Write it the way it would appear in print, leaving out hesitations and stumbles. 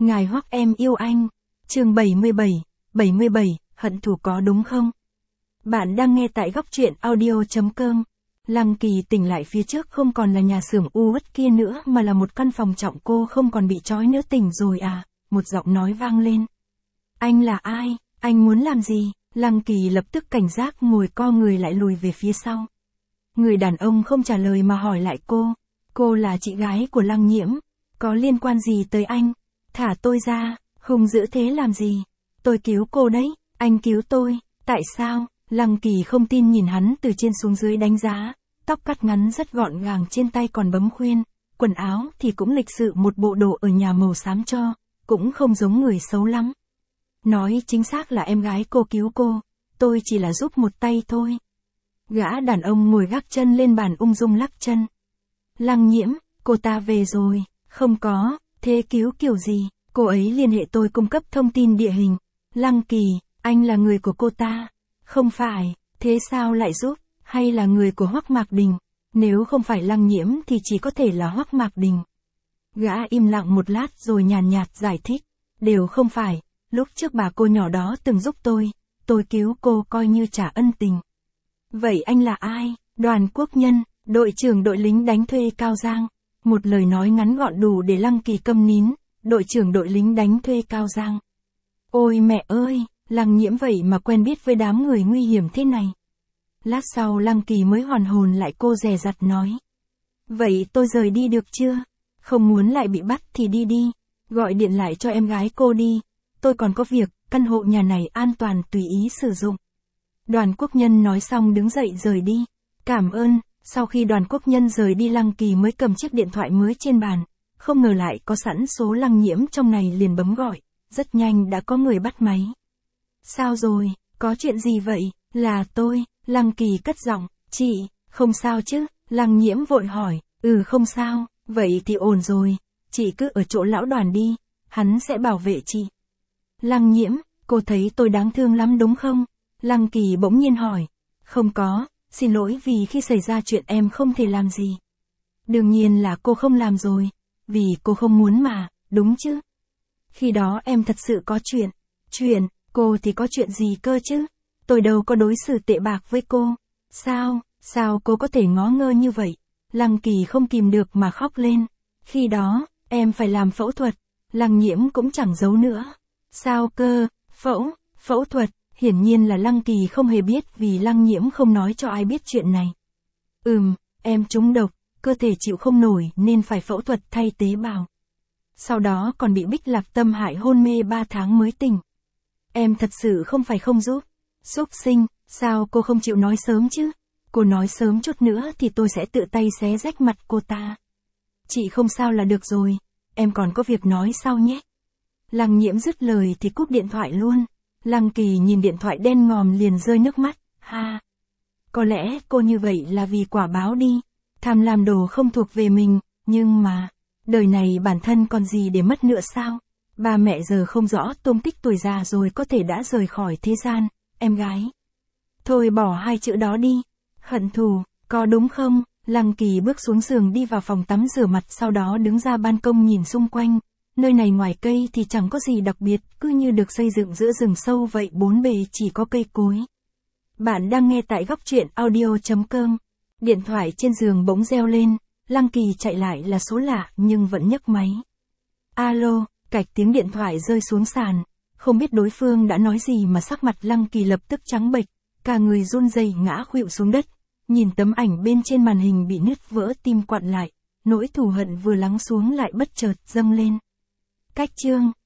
Ngài Hoắc em yêu anh. Chương 77, hận thù có đúng không? Bạn đang nghe tại góc truyện audio.com. Lăng Kỳ tỉnh lại phía trước không còn là nhà xưởng u uất kia nữa mà là một căn phòng trọng, cô không còn bị trói nữa. Tỉnh rồi à? Một giọng nói vang lên. Anh là ai? Anh muốn làm gì? Lăng Kỳ lập tức cảnh giác, ngồi co người lại lùi về phía sau. Người đàn ông không trả lời mà hỏi lại cô. Cô là chị gái của Lăng Nhiễm. Có liên quan gì tới anh? Thả tôi ra, hung dữ thế làm gì? Tôi cứu cô đấy, anh cứu tôi, tại sao? Lăng Kỳ không tin nhìn hắn từ trên xuống dưới đánh giá, tóc cắt ngắn rất gọn gàng, trên tay còn bấm khuyên, quần áo thì cũng lịch sự, một bộ đồ ở nhà màu xám cho, cũng không giống người xấu lắm. Nói chính xác là em gái cô cứu cô, tôi chỉ là giúp một tay thôi. Gã đàn ông ngồi gác chân lên bàn ung dung lắc chân. Lăng Nhiễm, cô ta về rồi, không có, thế cứu kiểu gì? Cô ấy liên hệ tôi cung cấp thông tin địa hình. Lăng Kỳ, anh là người của cô ta. Không phải, thế sao lại giúp, hay là người của Hoắc Mạc Đình? Nếu không phải Lăng Nhiễm thì chỉ có thể là Hoắc Mạc Đình. Gã im lặng một lát rồi nhàn nhạt giải thích. Đều không phải, lúc trước bà cô nhỏ đó từng giúp tôi cứu cô coi như trả ân tình. Vậy anh là ai? Đoàn Quốc Nhân, đội trưởng đội lính đánh thuê Cao Giang. Một lời nói ngắn gọn đủ để Lăng Kỳ câm nín. Đội trưởng đội lính đánh thuê Cao Giang. Ôi mẹ ơi, Lăng Nhiễm vậy mà quen biết với đám người nguy hiểm thế này. Lát sau Lăng Kỳ mới hoàn hồn lại, cô dè dặt nói. Vậy tôi rời đi được chưa? Không muốn lại bị bắt thì đi đi. Gọi điện lại cho em gái cô đi. Tôi còn có việc, căn hộ nhà này an toàn, tùy ý sử dụng. Đoàn Quốc Nhân nói xong đứng dậy rời đi. Cảm ơn. Sau khi Đoàn Quốc Nhân rời đi, Lăng Kỳ mới cầm chiếc điện thoại mới trên bàn. Không ngờ lại có sẵn số Lăng Nhiễm trong này, liền bấm gọi. Rất nhanh đã có người bắt máy. Sao rồi, có chuyện gì vậy? Là tôi. Lăng Kỳ cất giọng. Chị, không sao chứ? Lăng Nhiễm vội hỏi. Không sao, vậy thì ổn rồi. Chị cứ ở chỗ lão Đoàn đi, hắn sẽ bảo vệ chị. Lăng Nhiễm, cô thấy tôi đáng thương lắm đúng không? Lăng Kỳ bỗng nhiên hỏi. Không có, xin lỗi vì khi xảy ra chuyện em không thể làm gì. Đương nhiên là cô không làm rồi. Vì cô không muốn mà, đúng chứ? Khi đó em thật sự có chuyện. Chuyện, cô thì có chuyện gì cơ chứ? Tôi đâu có đối xử tệ bạc với cô. Sao cô có thể ngó ngơ như vậy? Lăng Kỳ không kìm được mà khóc lên. Khi đó, em phải làm phẫu thuật. Lăng Nhiễm cũng chẳng giấu nữa. Sao cơ? Phẫu thuật, hiển nhiên là Lăng Kỳ không hề biết vì Lăng Nhiễm không nói cho ai biết chuyện này. Em trúng độc, cơ thể chịu không nổi nên phải phẫu thuật thay tế bào. Sau đó còn bị Bích Lạc Tâm hại hôn mê 3 tháng mới tỉnh. Em thật sự không phải không giúp. Xúc sinh, sao cô không chịu nói sớm chứ? Cô nói sớm chút nữa thì tôi sẽ tự tay xé rách mặt cô ta. Chị không sao là được rồi, em còn có việc nói sau nhé. Lăng Nhiễm dứt lời thì cúp điện thoại luôn. Lăng Kỳ nhìn điện thoại đen ngòm liền rơi nước mắt. Có lẽ cô như vậy là vì quả báo đi. Tham lam đồ không thuộc về mình, nhưng mà, đời này bản thân còn gì để mất nữa sao? Ba mẹ giờ không rõ tung tích, tuổi già rồi có thể đã rời khỏi thế gian, em gái. Thôi bỏ hai chữ đó đi. Hận thù, có đúng không? Lăng Kỳ bước xuống giường đi vào phòng tắm rửa mặt, sau đó đứng ra ban công nhìn xung quanh. Nơi này ngoài cây thì chẳng có gì đặc biệt, cứ như được xây dựng giữa rừng sâu vậy, bốn bề chỉ có cây cối. Bạn đang nghe tại góc truyện audio.com. Điện thoại trên giường bỗng reo lên, Lăng Kỳ chạy lại là số lạ nhưng vẫn nhấc máy. Alo, cạch tiếng điện thoại rơi xuống sàn. Không biết đối phương đã nói gì mà sắc mặt Lăng Kỳ lập tức trắng bệch, cả người run rẩy ngã khuỵu xuống đất. Nhìn tấm ảnh bên trên màn hình bị nứt vỡ, tim quặn lại, nỗi thù hận vừa lắng xuống lại bất chợt dâng lên. Cách chương